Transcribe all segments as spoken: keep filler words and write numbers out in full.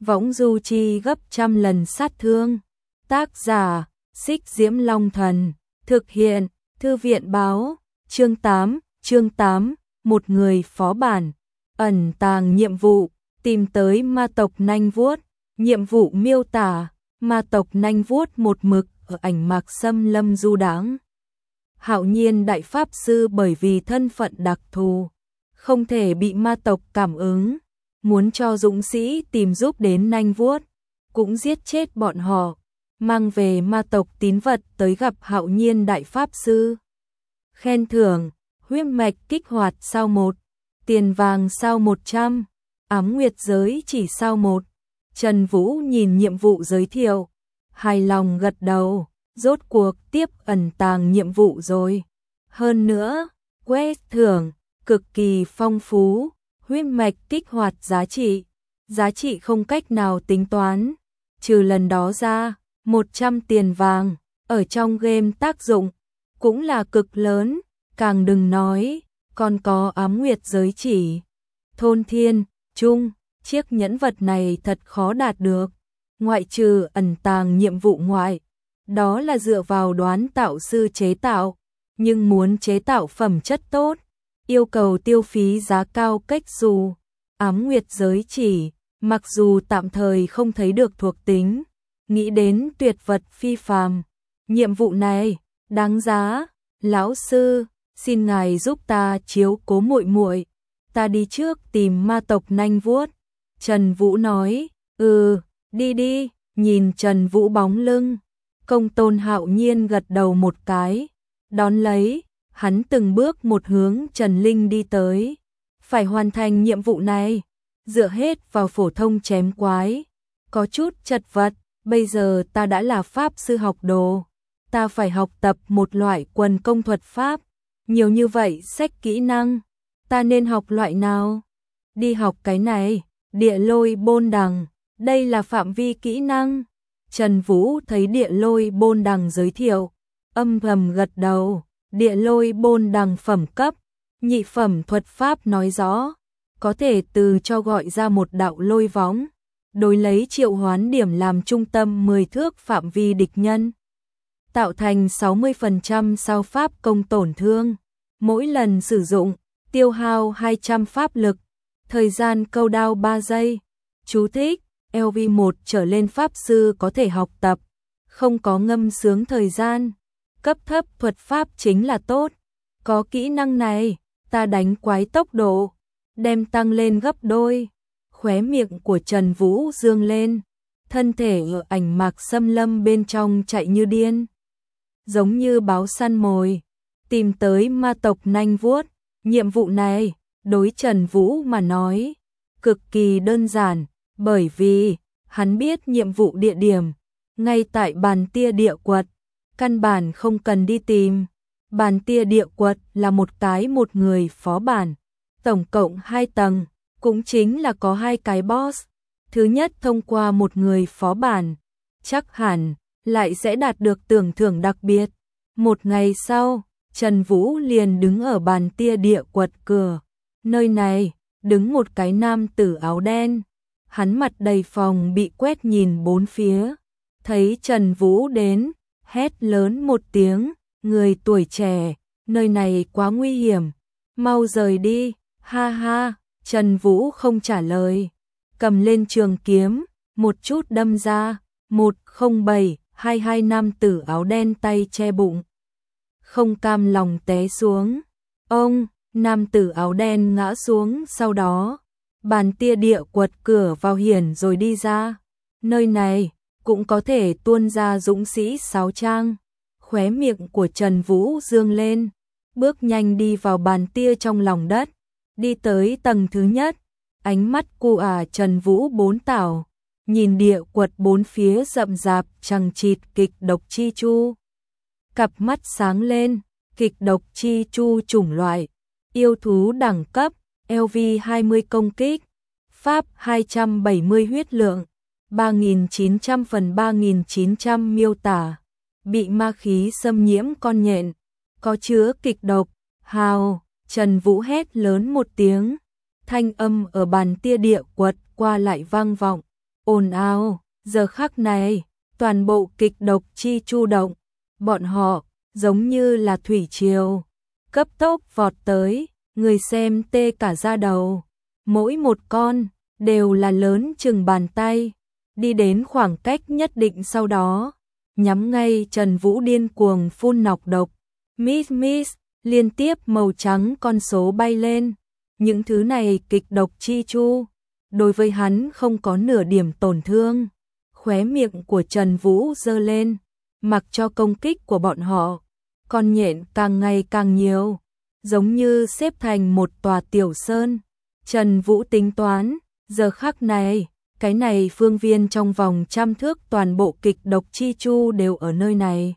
võng du chi gấp trăm lần sát thương. Tác giả, Xích Diễm Long Thần, thực hiện, Thư viện báo, chương tám, chương tám, một người phó bản, ẩn tàng nhiệm vụ, tìm tới ma tộc nanh vuốt, nhiệm vụ miêu tả, ma tộc nanh vuốt một mực ở ảnh mạc xâm lâm du đãng. Hạo Nhiên đại pháp sư bởi vì thân phận đặc thù, không thể bị ma tộc cảm ứng, muốn cho dũng sĩ tìm giúp đến nanh vuốt, cũng giết chết bọn họ, mang về ma tộc tín vật tới gặp Hạo Nhiên đại pháp sư. Khen thưởng, huyết mạch kích hoạt sao một, tiền vàng sao một trăm, ám nguyệt giới chỉ sao một. Trần Vũ nhìn nhiệm vụ giới thiệu, hài lòng gật đầu, rốt cuộc tiếp ẩn tàng nhiệm vụ rồi. Hơn nữa, quét thưởng, cực kỳ phong phú, huyết mạch kích hoạt giá trị, giá trị không cách nào tính toán, trừ lần đó ra, một trăm tiền vàng, ở trong game tác dụng, cũng là cực lớn, càng đừng nói, còn có ám nguyệt giới chỉ. Thôn Thiên, Trung, chiếc nhẫn vật này thật khó đạt được, ngoại trừ ẩn tàng nhiệm vụ ngoại, đó là dựa vào đoán tạo sư chế tạo, nhưng muốn chế tạo phẩm chất tốt, yêu cầu tiêu phí giá cao cách dù. Ám nguyệt giới chỉ, mặc dù tạm thời không thấy được thuộc tính, nghĩ đến tuyệt vật phi phàm, nhiệm vụ này đáng giá. Lão sư, xin ngài giúp ta chiếu cố muội muội, ta đi trước tìm ma tộc nanh vuốt. Trần Vũ nói, ừ, đi đi. Nhìn Trần Vũ bóng lưng, Công Tôn Hạo Nhiên gật đầu một cái, đón lấy, hắn từng bước một hướng Trần Linh đi tới. Phải hoàn thành nhiệm vụ này, dựa hết vào phổ thông chém quái, có chút chật vật, bây giờ ta đã là pháp sư học đồ, ta phải học tập một loại quần công thuật pháp, nhiều như vậy sách kỹ năng, ta nên học loại nào? Đi học cái này, địa lôi bôn đằng, đây là phạm vi kỹ năng. Trần Vũ thấy địa lôi bôn đằng giới thiệu, âm thầm gật đầu, địa lôi bôn đằng phẩm cấp, nhị phẩm thuật pháp nói rõ, có thể từ cho gọi ra một đạo lôi võng, đối lấy triệu hoán điểm làm trung tâm mười thước phạm vi địch nhân, tạo thành sáu mươi phần trăm sao pháp công tổn thương, mỗi lần sử dụng, tiêu hao hai trăm pháp lực, thời gian câu đao ba giây. Chú thích, lv một trở lên pháp sư có thể học tập, không có ngâm sướng thời gian, cấp thấp thuật pháp chính là tốt, có kỹ năng này, ta đánh quái tốc độ, đem tăng lên gấp đôi. Khóe miệng của Trần Vũ dương lên, thân thể ở ảnh mạc xâm lâm bên trong chạy như điên, giống như báo săn mồi, tìm tới ma tộc nanh vuốt. Nhiệm vụ này, đối Trần Vũ mà nói, cực kỳ đơn giản, bởi vì hắn biết nhiệm vụ địa điểm, ngay tại Bàn Tia Địa Quật, căn bản không cần đi tìm. Bàn Tia Địa Quật là một cái một người phó bản, tổng cộng hai tầng, cũng chính là có hai cái boss. Thứ nhất thông qua một người phó bản, chắc hẳn lại sẽ đạt được tưởng thưởng đặc biệt. Một ngày sau, Trần Vũ liền đứng ở Bàn Tia Địa Quật cửa. Nơi này, đứng một cái nam tử áo đen. Hắn mặt đầy phòng bị quét nhìn bốn phía. Thấy Trần Vũ đến, hét lớn một tiếng, người tuổi trẻ, nơi này quá nguy hiểm, mau rời đi, ha ha. Trần Vũ không trả lời, cầm lên trường kiếm, một chút đâm ra, một không bảy, hai hai nam tử áo đen tay che bụng, không cam lòng té xuống. Ông, nam tử áo đen ngã xuống, sau đó, Bàn Tia Địa Quật cửa vào hiển rồi đi ra. Nơi này, cũng có thể tuôn ra dũng sĩ sáu trang. Khóe miệng của Trần Vũ dương lên, bước nhanh đi vào bàn tia trong lòng đất, đi tới tầng thứ nhất, ánh mắt cu ả Trần Vũ bốn tảo, nhìn địa quật bốn phía rậm rạp chằng chịt kịch độc chi chu. Cặp mắt sáng lên, kịch độc chi chu chủng loại, yêu thú đẳng cấp, lv hai mươi công kích, pháp hai trăm bảy mươi huyết lượng, ba nghìn chín trăm phần ba nghìn chín trăm miêu tả, bị ma khí xâm nhiễm con nhện, có chứa kịch độc, hào. Trần Vũ hét lớn một tiếng, thanh âm ở bàn tia địa quật qua lại vang vọng, ồn ào, giờ khắc này, toàn bộ kịch độc chi chu động, bọn họ giống như là thủy triều, cấp tốc vọt tới, người xem tê cả da đầu. Mỗi một con đều là lớn chừng bàn tay, đi đến khoảng cách nhất định sau đó, nhắm ngay Trần Vũ điên cuồng phun nọc độc. Miss miss, liên tiếp màu trắng con số bay lên, những thứ này kịch độc chi chu, đối với hắn không có nửa điểm tổn thương. Khóe miệng của Trần Vũ giơ lên, mặc cho công kích của bọn họ, con nhện càng ngày càng nhiều, giống như xếp thành một tòa tiểu sơn. Trần Vũ tính toán, giờ khắc này, cái này phương viên trong vòng trăm thước toàn bộ kịch độc chi chu đều ở nơi này.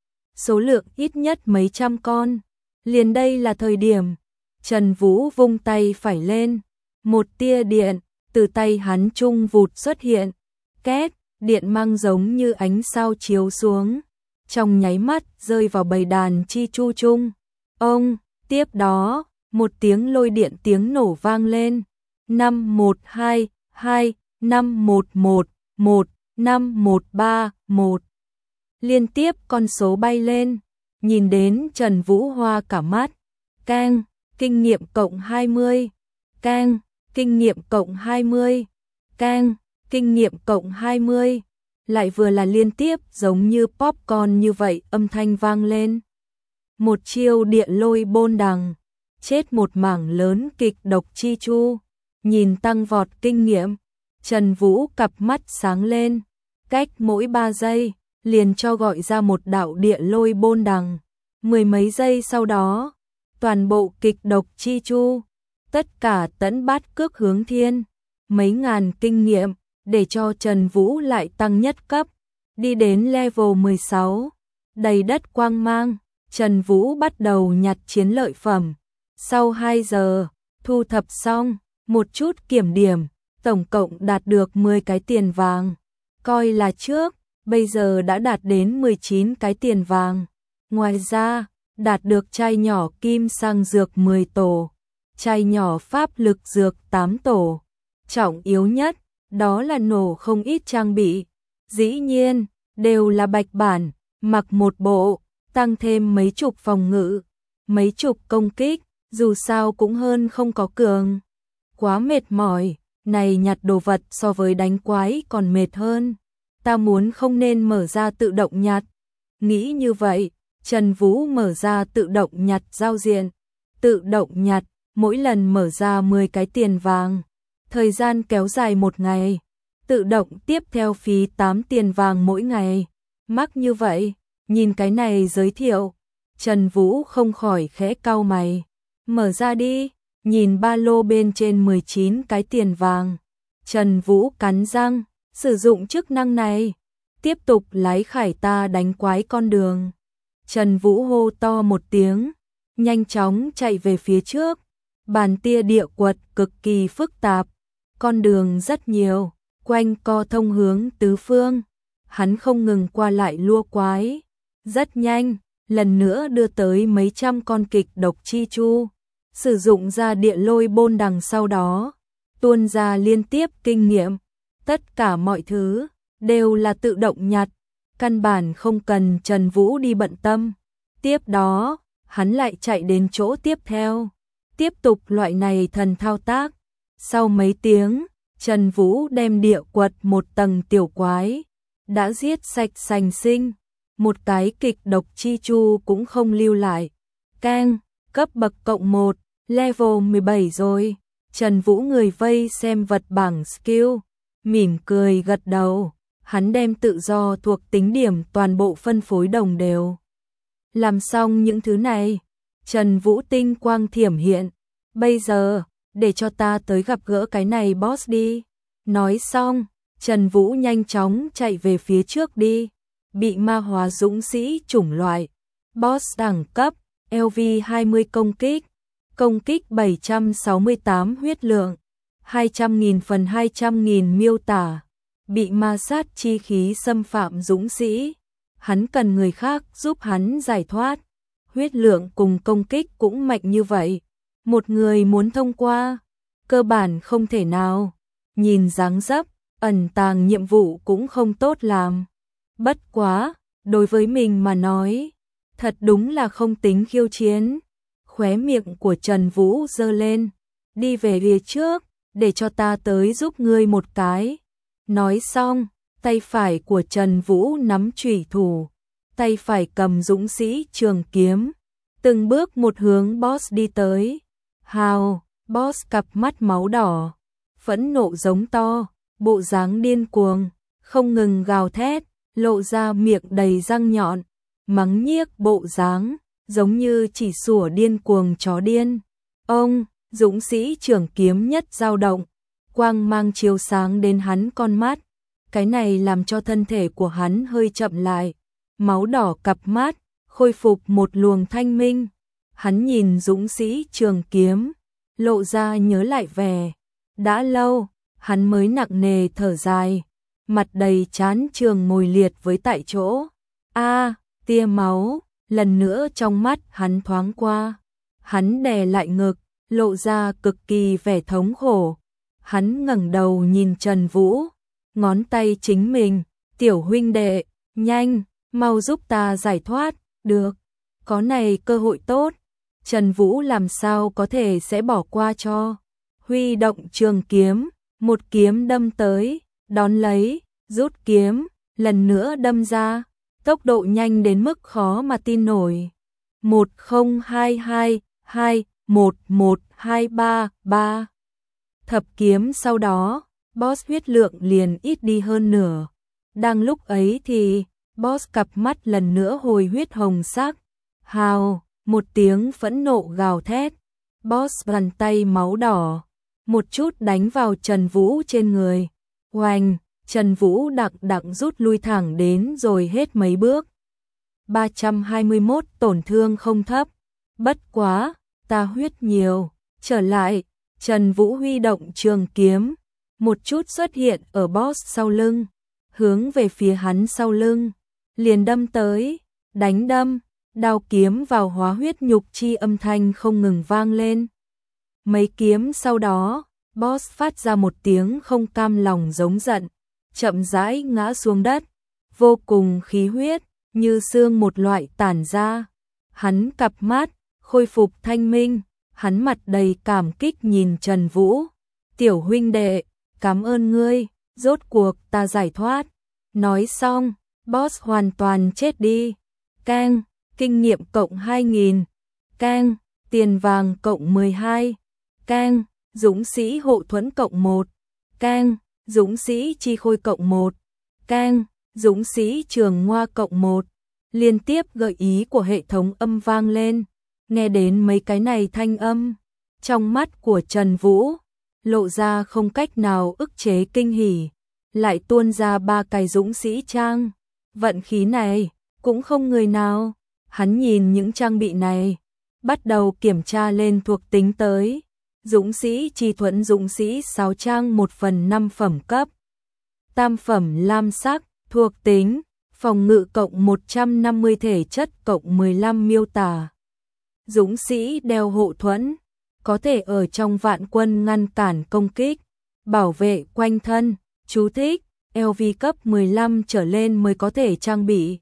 Số lượng ít nhất mấy trăm con, liền đây là thời điểm. Trần Vũ vung tay phải lên, một tia điện từ tay hắn trung vụt xuất hiện, két, điện mang giống như ánh sao chiếu xuống, trong nháy mắt rơi vào bầy đàn chi chu chung. Ông, tiếp đó, một tiếng lôi điện tiếng nổ vang lên, năm một hai hai, năm một một một, năm một ba một. Liên tiếp con số bay lên, nhìn đến Trần Vũ hoa cả mắt. Cang, kinh nghiệm cộng hai mươi. Cang, kinh nghiệm cộng hai mươi. Cang, kinh nghiệm cộng hai mươi. Lại vừa là liên tiếp giống như popcorn như vậy âm thanh vang lên. Một chiêu điện lôi bôn đằng, chết một mảng lớn kịch độc chi chu. Nhìn tăng vọt kinh nghiệm, Trần Vũ cặp mắt sáng lên, cách mỗi ba giây, liền cho gọi ra một đạo địa lôi bôn đằng. Mười mấy giây sau đó, toàn bộ kịch độc chi chu, tất cả tẫn bát cước hướng thiên, mấy ngàn kinh nghiệm, để cho Trần Vũ lại tăng nhất cấp, đi đến level mười sáu, đầy đất quang mang. Trần Vũ bắt đầu nhặt chiến lợi phẩm, sau hai giờ, thu thập xong, một chút kiểm điểm, tổng cộng đạt được mười cái tiền vàng, coi là trước, bây giờ đã đạt đến mười chín cái tiền vàng. Ngoài ra, đạt được chai nhỏ kim sang dược mười tổ, chai nhỏ pháp lực dược tám tổ. Trọng yếu nhất, đó là nổ không ít trang bị, dĩ nhiên, đều là bạch bản, mặc một bộ, tăng thêm mấy chục phòng ngự, mấy chục công kích, dù sao cũng hơn không có cường. Quá mệt mỏi, này nhặt đồ vật so với đánh quái còn mệt hơn. Ta muốn không nên mở ra tự động nhặt. Nghĩ như vậy, Trần Vũ mở ra tự động nhặt giao diện. Tự động nhặt, mỗi lần mở ra mười cái tiền vàng. Thời gian kéo dài một ngày. Tự động tiếp theo phí tám tiền vàng mỗi ngày. Mắc như vậy, nhìn cái này giới thiệu. Trần Vũ không khỏi khẽ cau mày. Mở ra đi, nhìn ba lô bên trên mười chín cái tiền vàng. Trần Vũ cắn răng, sử dụng chức năng này. Tiếp tục lái khải ta đánh quái con đường. Trần Vũ hô to một tiếng, nhanh chóng chạy về phía trước. Bàn tia địa quật cực kỳ phức tạp, con đường rất nhiều, quanh co thông hướng tứ phương. Hắn không ngừng qua lại lua quái, rất nhanh, lần nữa đưa tới mấy trăm con kịch độc chi chu. Sử dụng ra địa lôi bôn đằng sau đó, tuôn ra liên tiếp kinh nghiệm. Tất cả mọi thứ đều là tự động nhặt, căn bản không cần Trần Vũ đi bận tâm. Tiếp đó, hắn lại chạy đến chỗ tiếp theo, tiếp tục loại này thần thao tác. Sau mấy tiếng, Trần Vũ đem địa quật một tầng tiểu quái, đã giết sạch sành sinh, một cái kịch độc chi chu cũng không lưu lại. Cang, cấp bậc cộng một, level mười bảy rồi. Trần Vũ người vây xem vật bảng skill, mỉm cười gật đầu, hắn đem tự do thuộc tính điểm toàn bộ phân phối đồng đều. Làm xong những thứ này, Trần Vũ tinh quang thiểm hiện, bây giờ, để cho ta tới gặp gỡ cái này boss đi. Nói xong, Trần Vũ nhanh chóng chạy về phía trước đi, bị ma hóa dũng sĩ chủng loại, boss đẳng cấp, L V hai mươi công kích, công kích bảy trăm sáu mươi tám huyết lượng, hai trăm nghìn phần hai trăm nghìn miêu tả, bị ma sát chi khí xâm phạm dũng sĩ, hắn cần người khác giúp hắn giải thoát, huyết lượng cùng công kích cũng mạnh như vậy, một người muốn thông qua, cơ bản không thể nào. Nhìn dáng dấp, ẩn tàng nhiệm vụ cũng không tốt làm. Bất quá, đối với mình mà nói, thật đúng là không tính khiêu chiến. Khóe miệng của Trần Vũ giơ lên, đi về phía trước, để cho ta tới giúp ngươi một cái. Nói xong, tay phải của Trần Vũ nắm chủy thủ, tay phải cầm dũng sĩ trường kiếm, từng bước một hướng boss đi tới. Hào, boss cặp mắt máu đỏ, phẫn nộ giống to, bộ dáng điên cuồng, không ngừng gào thét, lộ ra miệng đầy răng nhọn, mắng nhiếc bộ dáng, giống như chỉ sủa điên cuồng chó điên. Ông, dũng sĩ trường kiếm nhất dao động, quang mang chiếu sáng đến hắn con mắt. Cái này làm cho thân thể của hắn hơi chậm lại, máu đỏ cặp mắt, khôi phục một luồng thanh minh. Hắn nhìn dũng sĩ trường kiếm, lộ ra nhớ lại vẻ. Đã lâu, hắn mới nặng nề thở dài, mặt đầy chán trường ngồi liệt với tại chỗ. A, tia máu, lần nữa trong mắt hắn thoáng qua. Hắn đè lại ngực, lộ ra cực kỳ vẻ thống khổ. Hắn ngẩng đầu nhìn Trần Vũ, ngón tay chính mình, tiểu huynh đệ, nhanh, mau giúp ta giải thoát, được, có này cơ hội tốt, Trần Vũ làm sao có thể sẽ bỏ qua cho. Huy động trường kiếm, một kiếm đâm tới, đón lấy, rút kiếm, lần nữa đâm ra, tốc độ nhanh đến mức khó mà tin nổi. một không hai hai hai một một hai ba ba. Thập kiếm sau đó, boss huyết lượng liền ít đi hơn nửa. Đang lúc ấy thì, boss cặp mắt lần nữa hồi huyết hồng sắc. Hào, một tiếng phẫn nộ gào thét. Boss bàn tay máu đỏ, một chút đánh vào Trần Vũ trên người. Oanh, Trần Vũ đặng đặng rút lui thẳng đến rồi hết mấy bước. ba trăm hai mươi mốt tổn thương không thấp. Bất quá, ta huyết nhiều. Trở lại, Trần Vũ huy động trường kiếm, một chút xuất hiện ở boss sau lưng, hướng về phía hắn sau lưng, liền đâm tới, đánh đâm, đao kiếm vào hóa huyết nhục chi âm thanh không ngừng vang lên. Mấy kiếm sau đó, boss phát ra một tiếng không cam lòng giống giận, chậm rãi ngã xuống đất, vô cùng khí huyết, như xương một loại tản ra. Hắn cặp mắt, khôi phục thanh minh, hắn mặt đầy cảm kích nhìn Trần Vũ. Tiểu huynh đệ, cảm ơn ngươi, rốt cuộc ta giải thoát. Nói xong, boss hoàn toàn chết đi. Keng, kinh nghiệm cộng hai nghìn. Keng, tiền vàng cộng mười hai. Keng, dũng sĩ hộ thuẫn cộng một. Keng, dũng sĩ chi khôi cộng một. Keng, dũng sĩ trường ngoa cộng một. Liên tiếp gợi ý của hệ thống âm vang lên. Nghe đến mấy cái này thanh âm, trong mắt của Trần Vũ lộ ra không cách nào ức chế kinh hỉ, lại tuôn ra ba cái dũng sĩ trang. Vận khí này cũng không người nào. Hắn nhìn những trang bị này, bắt đầu kiểm tra lên thuộc tính tới. Dũng sĩ chi thuẫn dũng sĩ sáu trang một phần năm phẩm cấp. Tam phẩm lam sắc, thuộc tính, phòng ngự cộng một trăm năm mươi thể chất cộng mười lăm miêu tả. Dũng sĩ đeo hộ thuẫn, có thể ở trong vạn quân ngăn cản công kích, bảo vệ quanh thân. Chú thích, lờ vê cấp mười lăm trở lên mới có thể trang bị.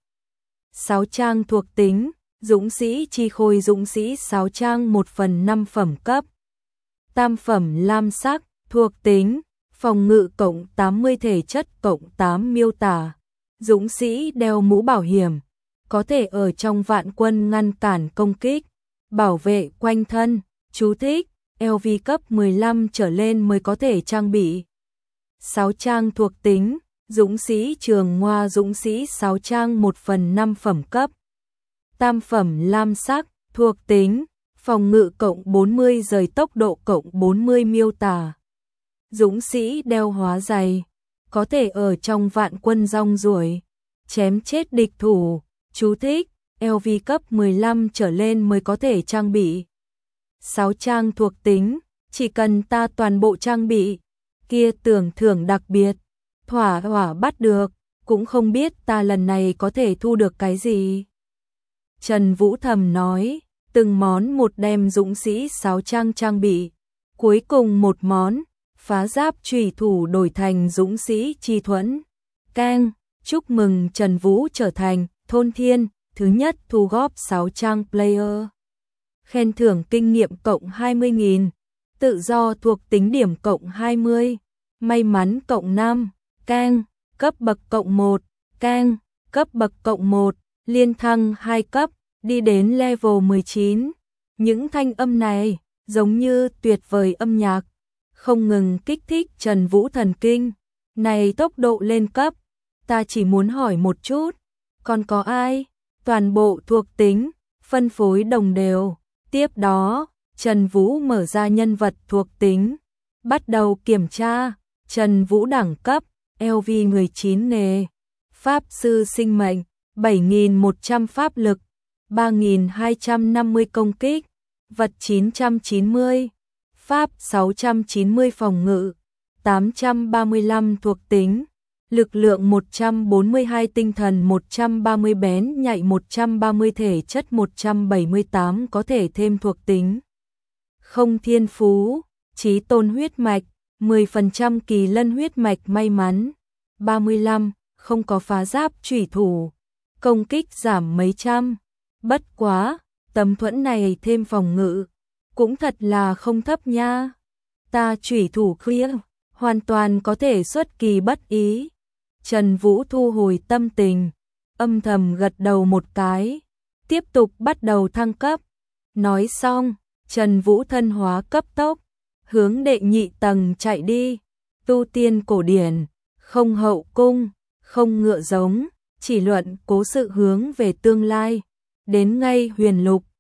sáu trang thuộc tính, dũng sĩ chi khôi dũng sĩ sáu trang một phần năm phẩm cấp. Tam phẩm lam sắc, thuộc tính, phòng ngự cộng tám mươi thể chất cộng tám miêu tả. Dũng sĩ đeo mũ bảo hiểm, có thể ở trong vạn quân ngăn cản công kích, bảo vệ quanh thân. Chú thích, lờ vê cấp mười lăm trở lên mới có thể trang bị. sáu trang thuộc tính, dũng sĩ trường ngoa dũng sĩ sáu trang một phần năm phẩm cấp. Tam phẩm lam sắc, thuộc tính, phòng ngự cộng bốn mươi rời tốc độ cộng bốn mươi miêu tả. Dũng sĩ đeo hóa dày, có thể ở trong vạn quân rong ruổi, chém chết địch thủ. Chú thích, lờ vê cấp mười lăm trở lên mới có thể trang bị. sáu trang thuộc tính, chỉ cần ta toàn bộ trang bị, kia tưởng thưởng đặc biệt, thỏa hỏa bắt được, cũng không biết ta lần này có thể thu được cái gì. Trần Vũ thầm nói, từng món một đem dũng sĩ sáu trang trang bị, cuối cùng một món, phá giáp chủy thủ đổi thành dũng sĩ chi thuẫn. Keng, chúc mừng Trần Vũ trở thành thôn thiên thứ nhất thu góp sáu trang player. Khen thưởng kinh nghiệm cộng hai mươi nghìn, tự do thuộc tính điểm cộng hai mươi, may mắn cộng năm, keng, cấp bậc cộng một, keng, cấp bậc cộng một, liên thăng hai cấp, đi đến level mười chín. Những thanh âm này giống như tuyệt vời âm nhạc, không ngừng kích thích Trần Vũ thần kinh. Này tốc độ lên cấp, ta chỉ muốn hỏi một chút, còn có ai? Toàn bộ thuộc tính, phân phối đồng đều. Tiếp đó, Trần Vũ mở ra nhân vật thuộc tính, bắt đầu kiểm tra. Trần Vũ đẳng cấp, L V mười chín nghề, Pháp sư sinh mệnh, bảy nghìn một trăm pháp lực, ba nghìn hai trăm năm mươi công kích, vật chín trăm chín mươi, Pháp sáu trăm chín mươi phòng ngự, tám trăm ba mươi lăm thuộc tính, lực lượng một trăm bốn mươi hai, tinh thần một trăm ba mươi, bén nhạy một trăm ba mươi, thể chất một trăm bảy mươi tám, có thể thêm thuộc tính. Không thiên phú, chí tôn huyết mạch, mười phần trăm kỳ lân huyết mạch may mắn, ba mươi lăm, không có phá giáp chủy thủ, công kích giảm mấy trăm. Bất quá, tấm thuẫn này thêm phòng ngự, cũng thật là không thấp nha. Ta chủy thủ khuya, hoàn toàn có thể xuất kỳ bất ý. Trần Vũ thu hồi tâm tình, âm thầm gật đầu một cái, tiếp tục bắt đầu thăng cấp. Nói xong, Trần Vũ thân hóa cấp tốc, hướng đệ nhị tầng chạy đi. Tu tiên cổ điển, không hậu cung, không ngựa giống, chỉ luận cố sự hướng về tương lai. Đến ngay huyền lục,